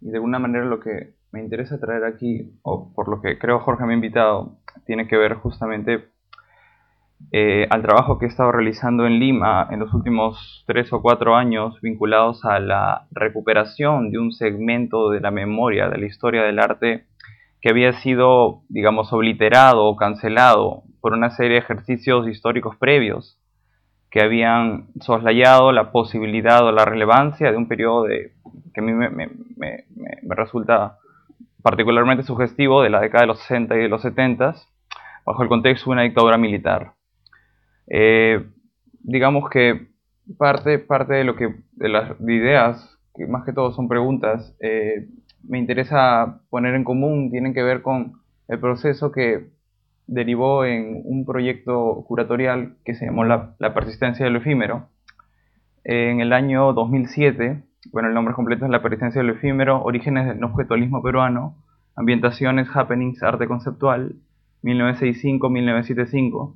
y de alguna manera lo que me interesa traer aquí, o por lo que creo Jorge me ha invitado, tiene que ver justamente al trabajo que he estado realizando en Lima en los últimos 3 o 4 años vinculados a la recuperación de un segmento de la memoria, de la historia del arte que había sido, digamos, obliterado o cancelado por una serie de ejercicios históricos previos que habían soslayado la posibilidad o la relevancia de un periodo que a mí me resulta particularmente sugestivo, de la década de los 60 y de los 70, bajo el contexto de una dictadura militar. Eh, digamos que parte de lo que de las ideas, que más que todo son preguntas, me interesa poner en común, tienen que ver con el proceso que derivó en un proyecto curatorial que se llamó La persistencia de lo efímero. En el año 2007, bueno, el nombre completo es La persistencia de lo efímero, orígenes del objetualismo peruano, ambientaciones, happenings, arte conceptual, 1965-1975,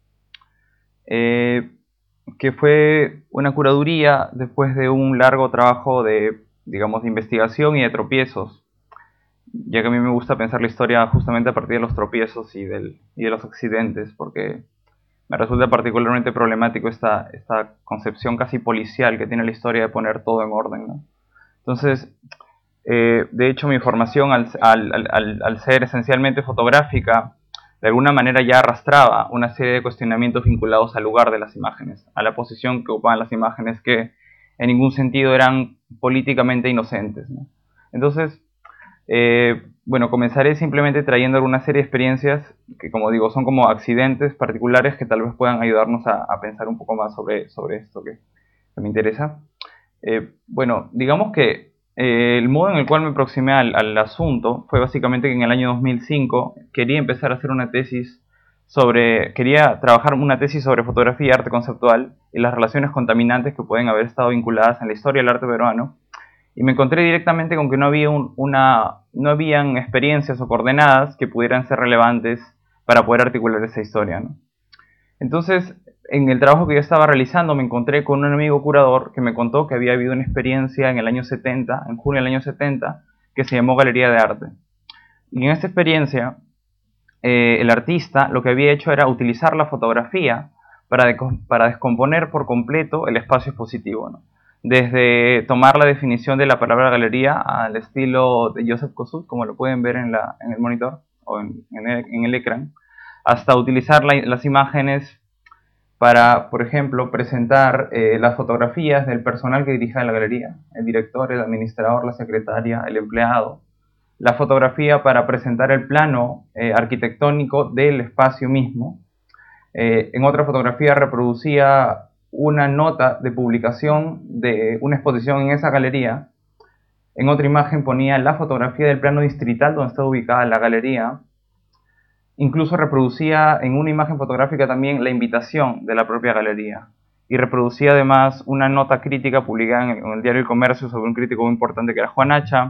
eh, que fue una curaduría después de un largo trabajo de, digamos, de investigación y de tropiezos, ya que a mí me gusta pensar la historia justamente a partir de los tropiezos y de los accidentes, porque me resulta particularmente problemático esta concepción casi policial que tiene la historia de poner todo en orden, ¿no? Entonces, de hecho, mi formación al ser esencialmente fotográfica, de alguna manera ya arrastraba una serie de cuestionamientos vinculados al lugar de las imágenes, a la posición que ocupaban las imágenes, que en ningún sentido eran políticamente inocentes, ¿no? Entonces, bueno, comenzaré simplemente trayendo alguna serie de experiencias que, como digo, son como accidentes particulares que tal vez puedan ayudarnos a pensar un poco más sobre esto que me interesa. Bueno, digamos que el modo en el cual me aproximé al asunto fue básicamente que en el año 2005 quería empezar a hacer una tesis quería trabajar una tesis sobre fotografía y arte conceptual y las relaciones contaminantes que pueden haber estado vinculadas en la historia del arte peruano, y me encontré directamente con que no habían experiencias o coordenadas que pudieran ser relevantes para poder articular esa historia, ¿no? Entonces, en el trabajo que yo estaba realizando, me encontré con un amigo curador que me contó que había habido una experiencia en el año 70, en junio del año 70, que se llamó Galería de Arte. Y en esta experiencia, el artista lo que había hecho era utilizar la fotografía para descomponer por completo el espacio expositivo, ¿no? Desde tomar la definición de la palabra galería al estilo de Joseph Kosuth, como lo pueden ver en el monitor o en el ecran, hasta utilizar las imágenes para, por ejemplo, presentar las fotografías del personal que dirige la galería, el director, el administrador, la secretaria, el empleado, la fotografía para presentar el plano arquitectónico del espacio mismo. En otra fotografía reproducía una nota de publicación de una exposición en esa galería. En otra imagen ponía la fotografía del plano distrital donde está ubicada la galería. Incluso reproducía en una imagen fotográfica también la invitación de la propia galería. Y reproducía además una nota crítica publicada en el diario El Comercio sobre un crítico muy importante que era Juan Hacha.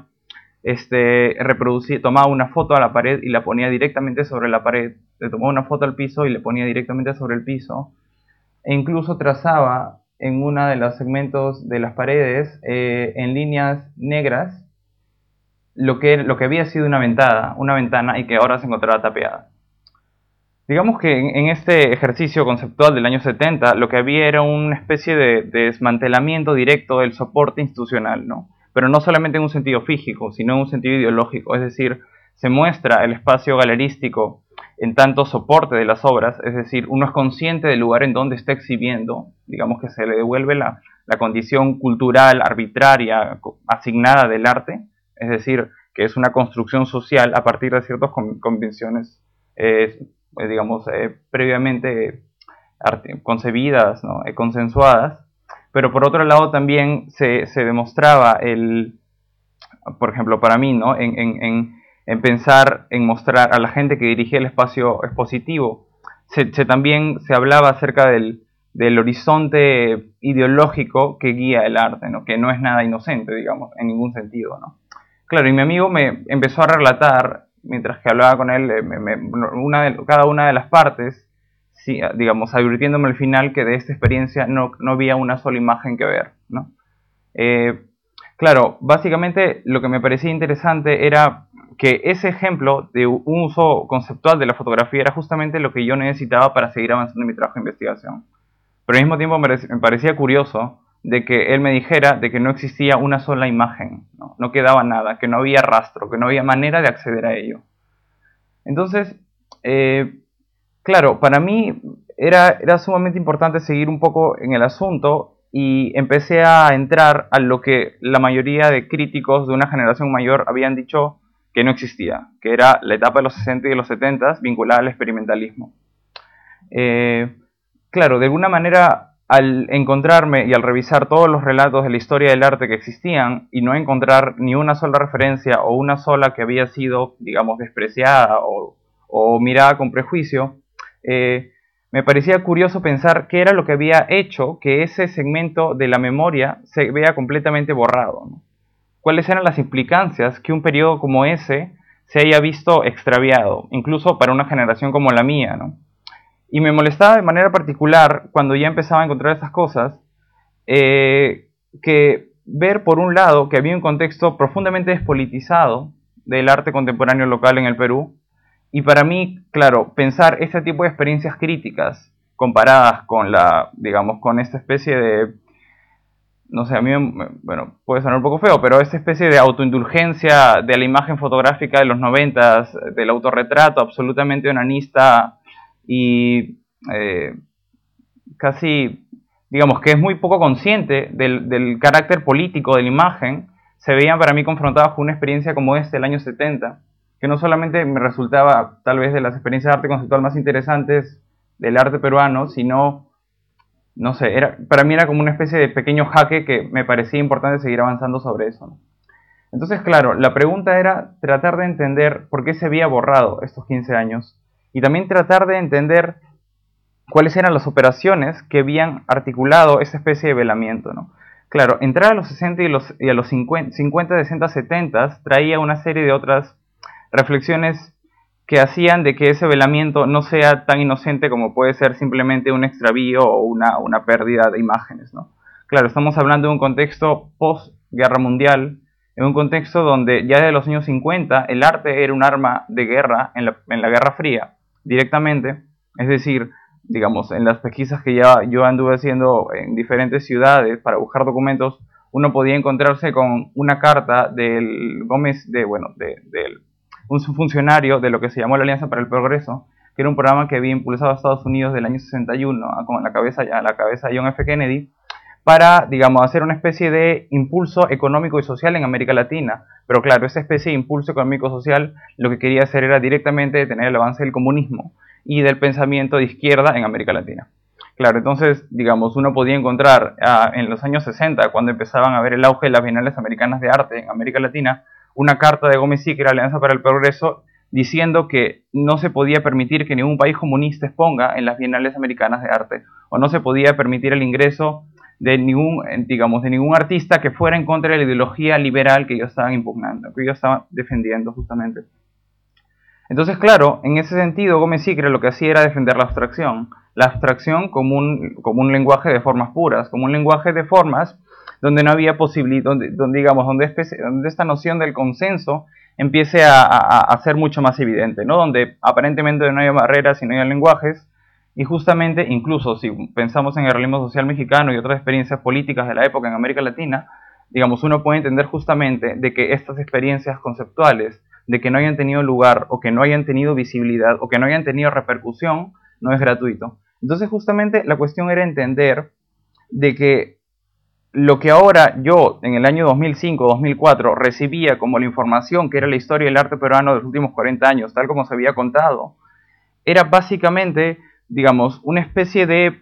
Tomaba una foto a la pared y la ponía directamente sobre la pared. Le tomaba una foto al piso y le ponía directamente sobre el piso. E incluso trazaba en uno de los segmentos de las paredes, en líneas negras, lo que había sido una ventana y que ahora se encontraba tapiada. Digamos que en este ejercicio conceptual del año 70 lo que había era una especie de desmantelamiento directo del soporte institucional, ¿no? Pero no solamente en un sentido físico, sino en un sentido ideológico. Es decir, se muestra el espacio galerístico en tanto soporte de las obras, es decir, uno es consciente del lugar en donde está exhibiendo, digamos que se le devuelve la condición cultural arbitraria asignada del arte, es decir, que es una construcción social a partir de ciertas convenciones, digamos, previamente concebidas, ¿no? Consensuadas, pero por otro lado también se demostraba por ejemplo, para mí, ¿no? En pensar, en mostrar a la gente que dirigía el espacio expositivo, también se hablaba acerca del horizonte ideológico que guía el arte, ¿no? Que no es nada inocente, digamos, en ningún sentido, ¿no? Claro, y mi amigo me empezó a relatar, mientras que hablaba con él, cada una de las partes, sí, digamos, advirtiéndome al final que de esta experiencia no había una sola imagen que ver, ¿no? Claro, básicamente lo que me parecía interesante era que ese ejemplo de un uso conceptual de la fotografía era justamente lo que yo necesitaba para seguir avanzando en mi trabajo de investigación. Pero al mismo tiempo me parecía curioso de que él me dijera de que no existía una sola imagen, ¿no? No quedaba nada, que no había rastro, que no había manera de acceder a ello. Entonces, eh, claro, para mí era sumamente importante seguir un poco en el asunto y empecé a entrar a lo que la mayoría de críticos de una generación mayor habían dicho que no existía, que era la etapa de los 60 y de los 70 vinculada al experimentalismo. Eh, claro, de alguna manera, al encontrarme y al revisar todos los relatos de la historia del arte que existían y no encontrar ni una sola referencia o una sola que había sido, digamos, despreciada o mirada con prejuicio, me parecía curioso pensar qué era lo que había hecho que ese segmento de la memoria se vea completamente borrado, ¿no? ¿Cuáles eran las implicancias que un periodo como ese se haya visto extraviado, incluso para una generación como la mía, ¿no? Y me molestaba de manera particular cuando ya empezaba a encontrar estas cosas, que ver por un lado que había un contexto profundamente despolitizado del arte contemporáneo local en el Perú, y para mí, claro, pensar este tipo de experiencias críticas comparadas con digamos, con esta especie de, no sé, a mí, bueno, puede sonar un poco feo, pero esta especie de autoindulgencia de la imagen fotográfica de los 90, del autorretrato absolutamente onanista y casi, digamos, que es muy poco consciente del carácter político de la imagen, se veían para mí confrontados con una experiencia como esta del año 70, que no solamente me resultaba tal vez de las experiencias de arte conceptual más interesantes del arte peruano, sino, no sé, para mí era como una especie de pequeño jaque que me parecía importante seguir avanzando sobre eso, ¿no? Entonces, claro, la pregunta era tratar de entender por qué se había borrado estos 15 años y también tratar de entender cuáles eran las operaciones que habían articulado esa especie de velamiento, ¿no? Claro, entrar a los 60 y a los 50, 60, 70 traía una serie de otras reflexiones que hacían de que ese velamiento no sea tan inocente como puede ser simplemente un extravío o una pérdida de imágenes, ¿no? Claro, estamos hablando de un contexto post-guerra mundial, en un contexto donde ya desde los años 50 el arte era un arma de guerra en la Guerra Fría, directamente, es decir, digamos, en las pesquisas que ya yo anduve haciendo en diferentes ciudades para buscar documentos, uno podía encontrarse con una carta del Gómez, del un funcionario de lo que se llamó la Alianza para el Progreso, que era un programa que había impulsado a Estados Unidos del año 61, con la cabeza de John F. Kennedy, para, digamos, hacer una especie de impulso económico y social en América Latina. Pero claro, esa especie de impulso económico y social lo que quería hacer era directamente detener el avance del comunismo y del pensamiento de izquierda en América Latina. Claro, entonces, digamos, uno podía encontrar en los años 60, cuando empezaban a ver el auge de las Bienales Americanas de Arte en América Latina, una carta de Gómez Sicre, Alianza para el Progreso, diciendo que no se podía permitir que ningún país comunista exponga en las Bienales Americanas de Arte, o no se podía permitir el ingreso de ningún artista que fuera en contra de la ideología liberal que ellos estaban impugnando, que ellos estaban defendiendo justamente. Entonces, claro, en ese sentido, Gómez Sicre lo que hacía era defender la abstracción como un lenguaje de formas puras, como un lenguaje de formas donde no había posibilidad, donde esta noción del consenso empiece a ser mucho más evidente, ¿no? Donde aparentemente no hay barreras y no hay lenguajes, y justamente, incluso si pensamos en el realismo social mexicano y otras experiencias políticas de la época en América Latina, digamos, uno puede entender justamente de que estas experiencias conceptuales, de que no hayan tenido lugar, o que no hayan tenido visibilidad, o que no hayan tenido repercusión, no es gratuito. Entonces, justamente, la cuestión era entender de que lo que ahora yo, en el año 2005-2004, recibía como la información que era la historia del arte peruano de los últimos 40 años, tal como se había contado, era básicamente, digamos, una especie de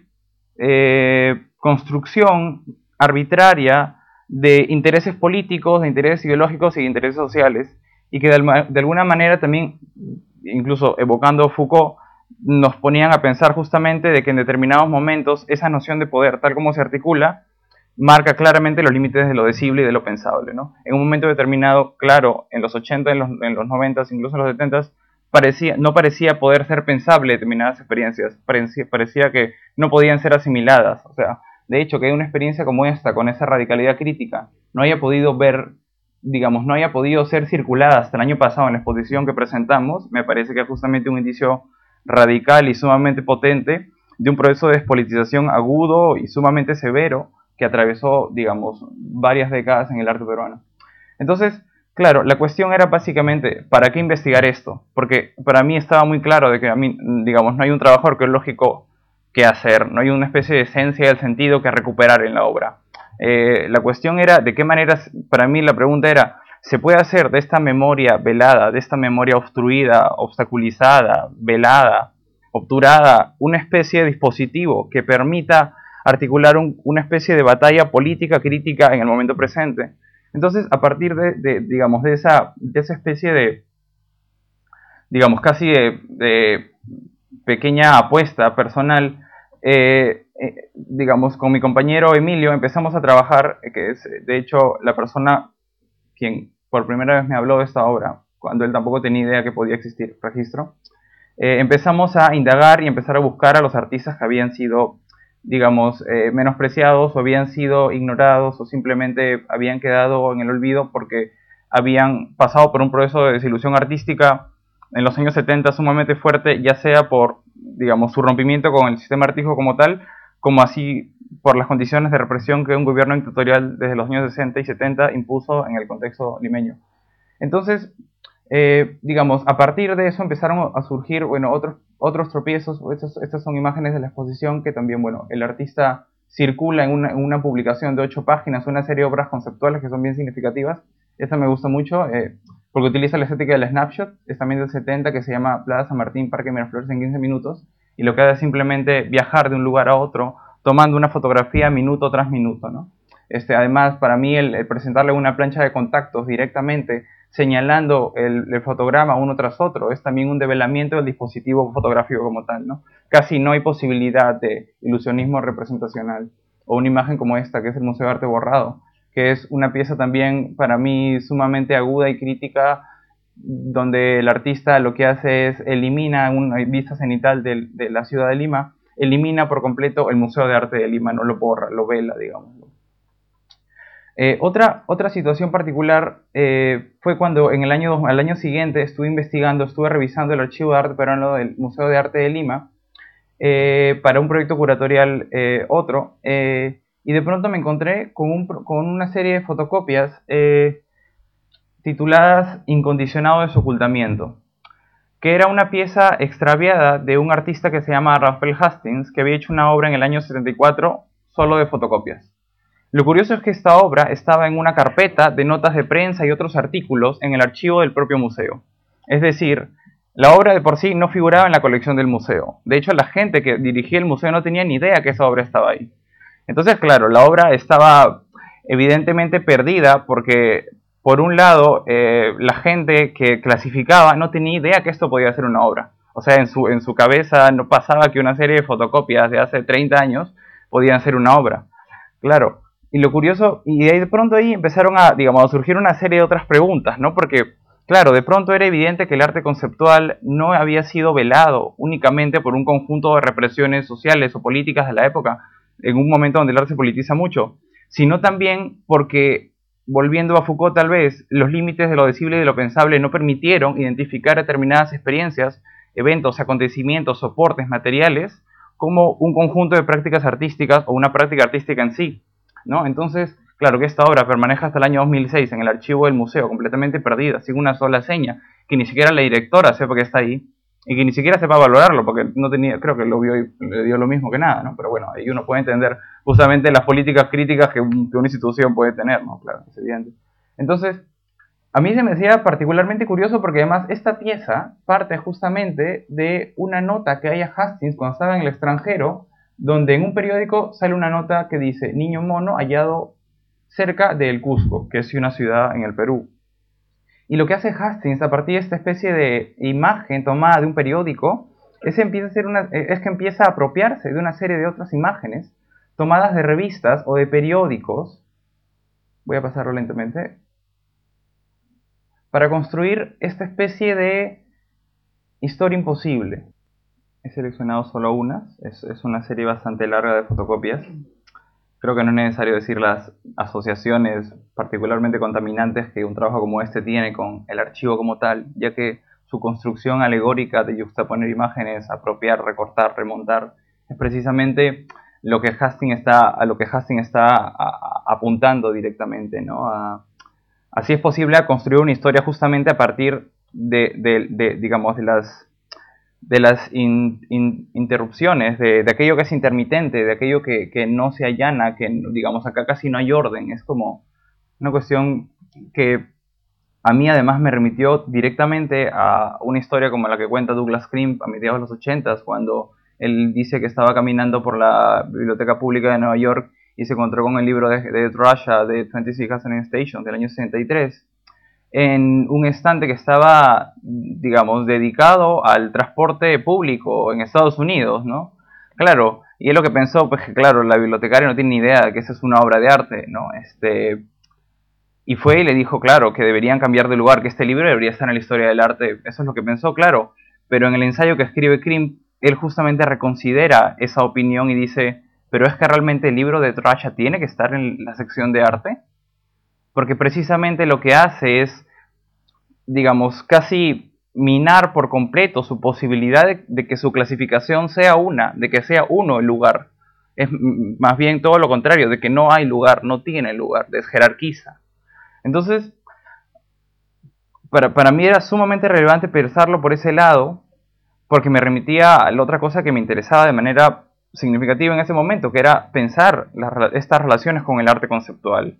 construcción arbitraria de intereses políticos, de intereses ideológicos y de intereses sociales, y que de alguna manera también, incluso evocando Foucault, nos ponían a pensar justamente de que en determinados momentos esa noción de poder, tal como se articula, marca claramente los límites de lo decible y de lo pensable, ¿no? En un momento determinado, claro, en los 80, en los 90, incluso en los 70, no parecía poder ser pensable determinadas experiencias, parecía que no podían ser asimiladas. O sea, de hecho, que hay una experiencia como esta, con esa radicalidad crítica, no haya podido ver, digamos, no haya podido ser circulada hasta el año pasado en la exposición que presentamos, me parece que es justamente un indicio radical y sumamente potente de un proceso de despolitización agudo y sumamente severo que atravesó, digamos, varias décadas en el arte peruano. Entonces, claro, la cuestión era básicamente, ¿para qué investigar esto? Porque para mí estaba muy claro de que a mí, digamos, no hay un trabajo arqueológico que hacer, no hay una especie de esencia del sentido que recuperar en la obra. La cuestión era de qué manera, para mí la pregunta era, ¿se puede hacer de esta memoria velada, de esta memoria obstruida, obstaculizada, velada, obturada, una especie de dispositivo que permita articular una especie de batalla política crítica en el momento presente? Entonces, a partir digamos, de esa especie de, digamos, casi de pequeña apuesta personal, digamos, con mi compañero Emilio empezamos a trabajar, que es de hecho la persona quien por primera vez me habló de esta obra, cuando él tampoco tenía idea que podía existir registro. Empezamos a indagar y empezar a buscar a los artistas que habían sido, digamos, menospreciados o habían sido ignorados o simplemente habían quedado en el olvido porque habían pasado por un proceso de desilusión artística en los años 70 sumamente fuerte, ya sea por, digamos, su rompimiento con el sistema artístico como tal, como así por las condiciones de represión que un gobierno dictatorial desde los años 60 y 70 impuso en el contexto limeño. Entonces, digamos, a partir de eso empezaron a surgir, bueno, otros tropiezos. Estas son imágenes de la exposición que también, bueno, el artista circula en una publicación de 8 páginas, una serie de obras conceptuales que son bien significativas. Esta me gusta mucho porque utiliza la estética del snapshot, es también del 70, que se llama Plaza San Martín, Parque Miraflores en 15 minutos, y lo que hace es simplemente viajar de un lugar a otro, tomando una fotografía minuto tras minuto, ¿no? Además, para mí, el presentarle una plancha de contactos directamente, señalando el fotograma uno tras otro, es también un develamiento del dispositivo fotográfico como tal, ¿no? Casi no hay posibilidad de ilusionismo representacional, o una imagen como esta, que es el Museo de Arte Borrado, que es una pieza también para mí sumamente aguda y crítica, donde el artista lo que hace es elimina una vista cenital de la ciudad de Lima, elimina por completo el Museo de Arte de Lima, no lo borra, lo vela, digamos. Otra situación particular fue cuando al año siguiente estuve revisando el archivo de arte peruano del Museo de Arte de Lima para un proyecto curatorial y de pronto me encontré con una serie de fotocopias tituladas Incondicionado de su ocultamiento, que era una pieza extraviada de un artista que se llama Rafael Hastings, que había hecho una obra en el año 74 solo de fotocopias. Lo curioso es que esta obra estaba en una carpeta de notas de prensa y otros artículos en el archivo del propio museo. Es decir, la obra de por sí no figuraba en la colección del museo. De hecho, la gente que dirigía el museo no tenía ni idea que esa obra estaba ahí. Entonces, claro, la obra estaba evidentemente perdida porque, por un lado, la gente que clasificaba no tenía idea que esto podía ser una obra. O sea, en su cabeza no pasaba que una serie de fotocopias de hace 30 años podían ser una obra. Claro. Y lo curioso, y de pronto ahí empezaron digamos, a surgir una serie de otras preguntas, ¿no? Porque, claro, de pronto era evidente que el arte conceptual no había sido velado únicamente por un conjunto de represiones sociales o políticas de la época, en un momento donde el arte se politiza mucho, sino también porque, volviendo a Foucault tal vez, los límites de lo decible y de lo pensable no permitieron identificar determinadas experiencias, eventos, acontecimientos, soportes, materiales, como un conjunto de prácticas artísticas o una práctica artística en sí, ¿no? Entonces, claro que esta obra permanece hasta el año 2006 en el archivo del museo, completamente perdida, sin una sola seña, que ni siquiera la directora sepa que está ahí, y que ni siquiera sepa valorarlo, porque no tenía, creo que lo vio y le dio lo mismo que nada, ¿no? Pero bueno, ahí uno puede entender justamente las políticas críticas que una institución puede tener, ¿no? Claro, es evidente. Entonces, a mí se me hacía particularmente curioso porque además esta pieza parte justamente de una nota que hay a Hastings cuando estaba en el extranjero, donde en un periódico sale una nota que dice niño mono hallado cerca de El Cusco, que es una ciudad en el Perú. Y lo que hace Hastings a partir de esta especie de imagen tomada de un periódico es que empieza a apropiarse de una serie de otras imágenes tomadas de revistas o de periódicos. Voy a pasarlo lentamente. Para construir esta especie de historia imposible. He seleccionado solo unas, es una serie bastante larga de fotocopias, Creo que no es necesario decir las asociaciones particularmente contaminantes que un trabajo como este tiene con el archivo como tal, ya que su construcción alegórica de juxtaponer imágenes, apropiar, recortar, remontar, es precisamente lo que a lo que Hastings está apuntando directamente, ¿no? Así es posible construir una historia justamente a partir digamos, de las interrupciones, de aquello que es intermitente, de aquello que no se allana, que digamos acá casi no hay orden. Es como una cuestión que a mí además me remitió directamente a una historia como la que cuenta Douglas Crimp a mediados de los 80, cuando él dice que estaba caminando por la Biblioteca Pública de Nueva York y se encontró con el libro de Russia de 26 Gasoline Station del año 63 en un estante que estaba, digamos, dedicado al transporte público en Estados Unidos, ¿no? Claro, y él lo que pensó, pues que claro, la bibliotecaria no tiene ni idea de que esa es una obra de arte, ¿no? Y fue y le dijo, claro, que deberían cambiar de lugar, que este libro debería estar en la historia del arte. Eso es lo que pensó, claro. Pero en el ensayo que escribe Crimp, él justamente reconsidera esa opinión y dice, pero es que realmente el libro de Trasha tiene que estar en la sección de arte. Porque precisamente lo que hace es, digamos, casi minar por completo su posibilidad de que su clasificación sea una, de que sea uno el lugar. Es más bien todo lo contrario, de que no hay lugar, no tiene lugar, desjerarquiza. Entonces, para mí era sumamente relevante pensarlo por ese lado, porque me remitía a la otra cosa que me interesaba de manera significativa en ese momento, que era pensar estas relaciones con el arte conceptual.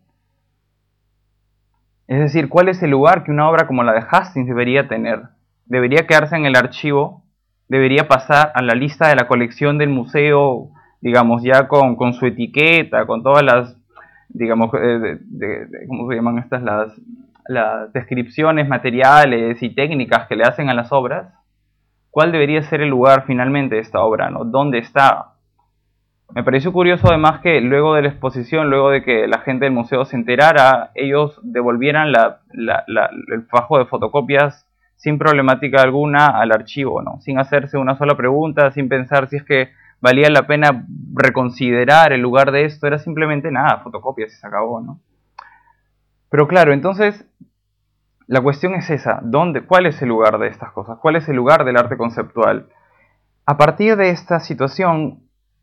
Es decir, ¿cuál es el lugar que una obra como la de Hastings debería tener? ¿Debería quedarse en el archivo? ¿Debería pasar a la lista de la colección del museo, digamos, ya con su etiqueta, con todas las, digamos, ¿cómo se llaman estas? Las descripciones materiales y técnicas que le hacen a las obras? ¿Cuál debería ser el lugar finalmente de esta obra, ¿no? ¿Dónde está? Me pareció curioso además que luego de la exposición, luego de que la gente del museo se enterara, ellos devolvieran el fajo de fotocopias sin problemática alguna al archivo, ¿no? Sin hacerse una sola pregunta, sin pensar si es que valía la pena reconsiderar el lugar de esto, era simplemente nada, fotocopias y se acabó, ¿no? Pero claro, entonces la cuestión es esa, ¿cuál es el lugar de estas cosas? ¿Cuál es el lugar del arte conceptual? A partir de esta situación,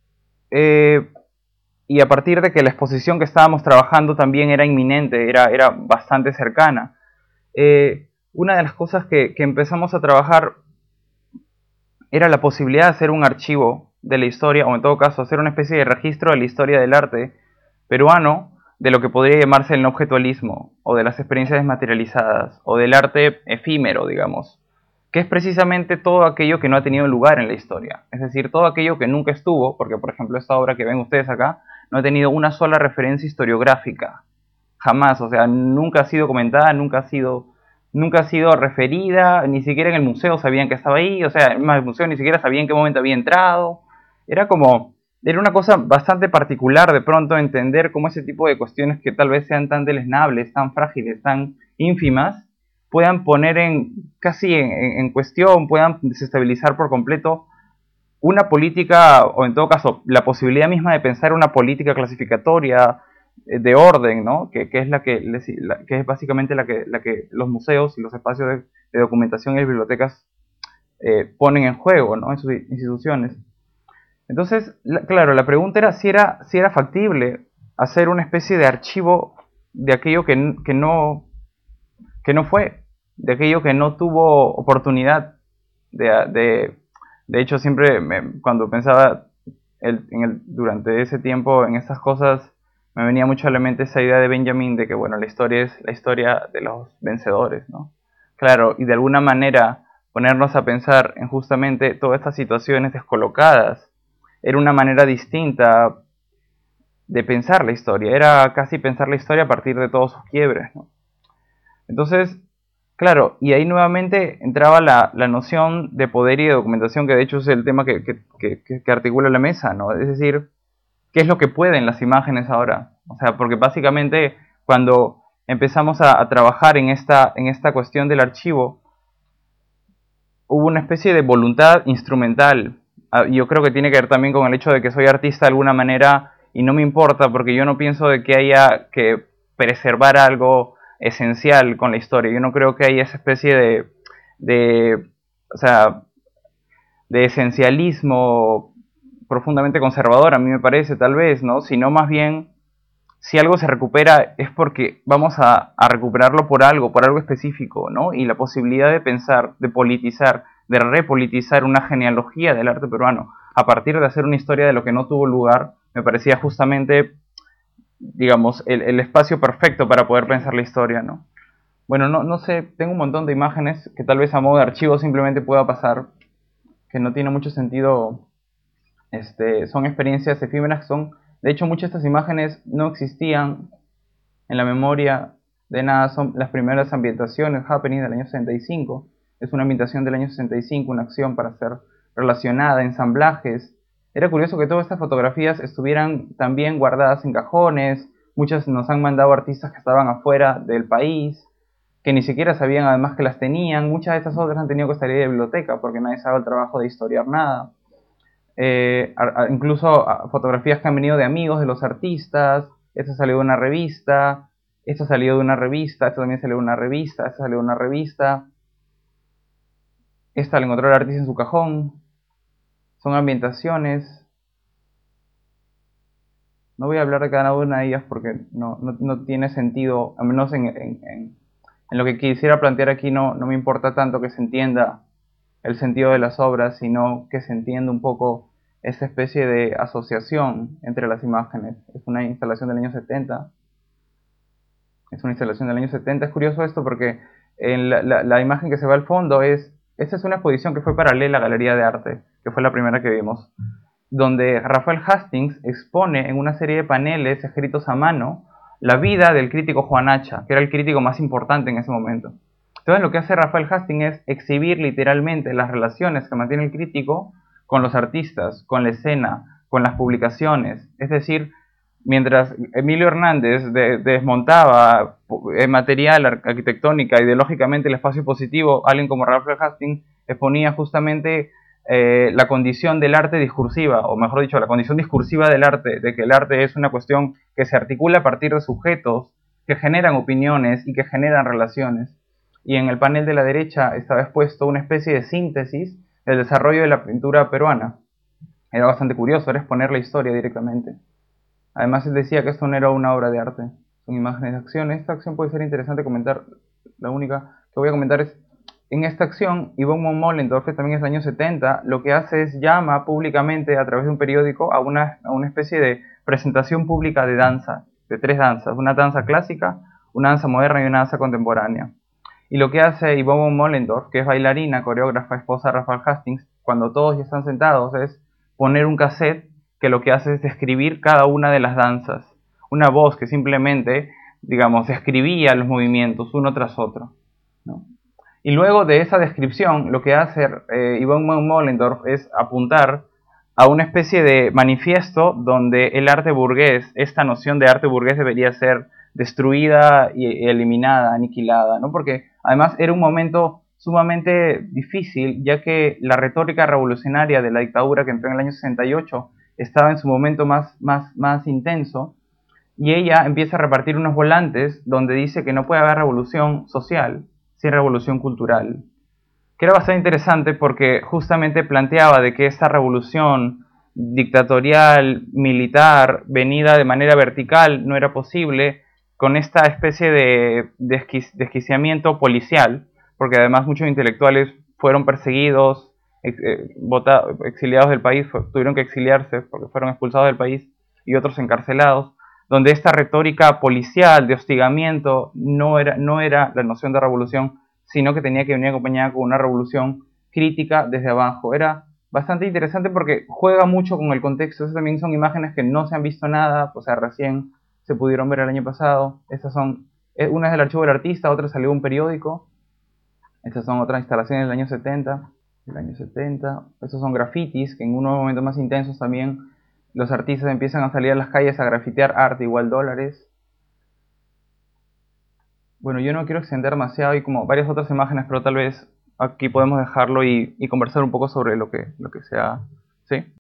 y a partir de que la exposición que estábamos trabajando también era inminente, era bastante cercana, una de las cosas que empezamos a trabajar era la posibilidad de hacer un archivo de la historia, o en todo caso hacer una especie de registro de la historia del arte peruano, de lo que podría llamarse el objetualismo, o de las experiencias desmaterializadas, o del arte efímero, digamos, que es precisamente todo aquello que no ha tenido lugar en la historia. Es decir, todo aquello que nunca estuvo, porque por ejemplo esta obra que ven ustedes acá, no ha tenido una sola referencia historiográfica. Jamás, o sea, nunca ha sido comentada, nunca ha sido referida, ni siquiera en el museo sabían que estaba ahí, o sea, en el museo ni siquiera sabían en qué momento había entrado. Era una cosa bastante particular de pronto entender cómo ese tipo de cuestiones que tal vez sean tan deleznables, tan frágiles, tan ínfimas, puedan poner casi en cuestión, puedan desestabilizar por completo una política, o en todo caso, la posibilidad misma de pensar una política clasificatoria de orden, ¿no? Que es básicamente la que los museos y los espacios de documentación y las bibliotecas ponen en juego, ¿no? En sus instituciones. Entonces, claro, la pregunta era si era factible hacer una especie de archivo de aquello que no fue, de aquello que no tuvo oportunidad de hecho, siempre cuando pensaba durante ese tiempo en estas cosas, me venía mucho a la mente esa idea de Benjamin de que, bueno, la historia es la historia de los vencedores, ¿no? Claro, y de alguna manera ponernos a pensar en justamente todas estas situaciones descolocadas era una manera distinta de pensar la historia, era casi pensar la historia a partir de todos sus quiebres, ¿no? Entonces, claro, y ahí nuevamente entraba la noción de poder y de documentación, que de hecho es el tema que articula la mesa, ¿no? Es decir, ¿qué es lo que pueden las imágenes ahora? O sea, porque básicamente cuando empezamos a trabajar en esta cuestión del archivo, hubo una especie de voluntad instrumental. Yo creo que tiene que ver también con el hecho de que soy artista de alguna manera y no me importa porque yo no pienso de que haya que preservar algo esencial con la historia. Yo no creo que haya esa especie de o sea, de esencialismo profundamente conservador, a mí me parece, tal vez, ¿no? Sino más bien, si algo se recupera es porque vamos a recuperarlo por algo específico, ¿no? Y la posibilidad de pensar, de politizar, de repolitizar una genealogía del arte peruano a partir de hacer una historia de lo que no tuvo lugar, me parecía justamente, digamos, el espacio perfecto para poder pensar la historia, ¿no? Bueno, no sé, tengo un montón de imágenes que tal vez a modo de archivo simplemente pueda pasar, que no tiene mucho sentido. Son experiencias efímeras, de hecho muchas de estas imágenes no existían en la memoria de nada, son las primeras ambientaciones, Happening del año 65, es una ambientación del año 65, una acción para ser relacionada, ensamblajes. Era curioso que todas estas fotografías estuvieran también guardadas en cajones, muchas nos han mandado artistas que estaban afuera del país, que ni siquiera sabían además que las tenían, muchas de estas otras han tenido que salir de biblioteca porque nadie sabe el trabajo de historiar nada. Incluso fotografías que han venido de amigos de los artistas, esta salió de una revista, esta salió de una revista, esta también salió de una revista, esta salió de una revista, esta la encontró el artista en su cajón, son ambientaciones. No voy a hablar de cada una de ellas porque no tiene sentido, al menos en lo que quisiera plantear aquí no me importa tanto que se entienda el sentido de las obras, sino que se entienda un poco esa especie de asociación entre las imágenes. Es una instalación del año 70. Es una instalación del año 70. Es curioso esto porque en la imagen que se ve al fondo esta es una exposición que fue paralela a la Galería de Arte, que fue la primera que vimos, donde Rafael Hastings expone en una serie de paneles escritos a mano la vida del crítico Juan Hacha, que era el crítico más importante en ese momento. Entonces lo que hace Rafael Hastings es exhibir literalmente las relaciones que mantiene el crítico con los artistas, con la escena, con las publicaciones. Es decir, mientras Emilio Hernández desmontaba material arquitectónica, ideológicamente el espacio positivo, alguien como Rafael Hastings exponía justamente la condición del arte discursiva, o mejor dicho, la condición discursiva del arte, de que el arte es una cuestión que se articula a partir de sujetos que generan opiniones y que generan relaciones. Y en el panel de la derecha estaba expuesto una especie de síntesis del desarrollo de la pintura peruana. Era bastante curioso, era exponer la historia directamente. Además él decía que esto no era una obra de arte, son imágenes de acción. Esta acción puede ser interesante comentar. La única que voy a comentar es, en esta acción, Yvonne von Mollendorf, que también es del año 70, lo que hace es llama públicamente a través de un periódico a una especie de presentación pública de danza, de 3 danzas, una danza clásica, una danza moderna y una danza contemporánea. Y lo que hace Yvonne von Mollendorf, que es bailarina, coreógrafa, esposa de Rafael Hastings, cuando todos ya están sentados, es poner un cassette que lo que hace es describir cada una de las danzas. Una voz que simplemente, digamos, describía los movimientos uno tras otro, ¿no? Y luego de esa descripción, lo que hace Yvonne von Mollendorf es apuntar a una especie de manifiesto donde el arte burgués, esta noción de arte burgués debería ser destruida y eliminada, aniquilada, ¿no? Porque además era un momento sumamente difícil, ya que la retórica revolucionaria de la dictadura que entró en el año 68 estaba en su momento más intenso, y ella empieza a repartir unos volantes donde dice que no puede haber revolución social sin revolución cultural, que era bastante interesante porque justamente planteaba de que esta revolución dictatorial, militar, venida de manera vertical, no era posible con esta especie de desquiciamiento policial, porque además muchos intelectuales fueron perseguidos, exiliados del país, tuvieron que exiliarse porque fueron expulsados del país, y otros encarcelados, donde esta retórica policial de hostigamiento no era la noción de revolución, sino que tenía que venir acompañada con una revolución crítica desde abajo. Era bastante interesante porque juega mucho con el contexto. Esas también son imágenes que no se han visto nada, o sea, recién se pudieron ver el año pasado. Estas son, una es del archivo del artista, otra salió de un periódico. Estas son otras instalaciones del año 70. Estos son grafitis, que en unos momentos más intensos también los artistas empiezan a salir a las calles a grafitear arte igual dólares. Bueno, yo no quiero extender demasiado, y como varias otras imágenes, pero tal vez aquí podemos dejarlo y conversar un poco sobre lo que sea. ¿Sí?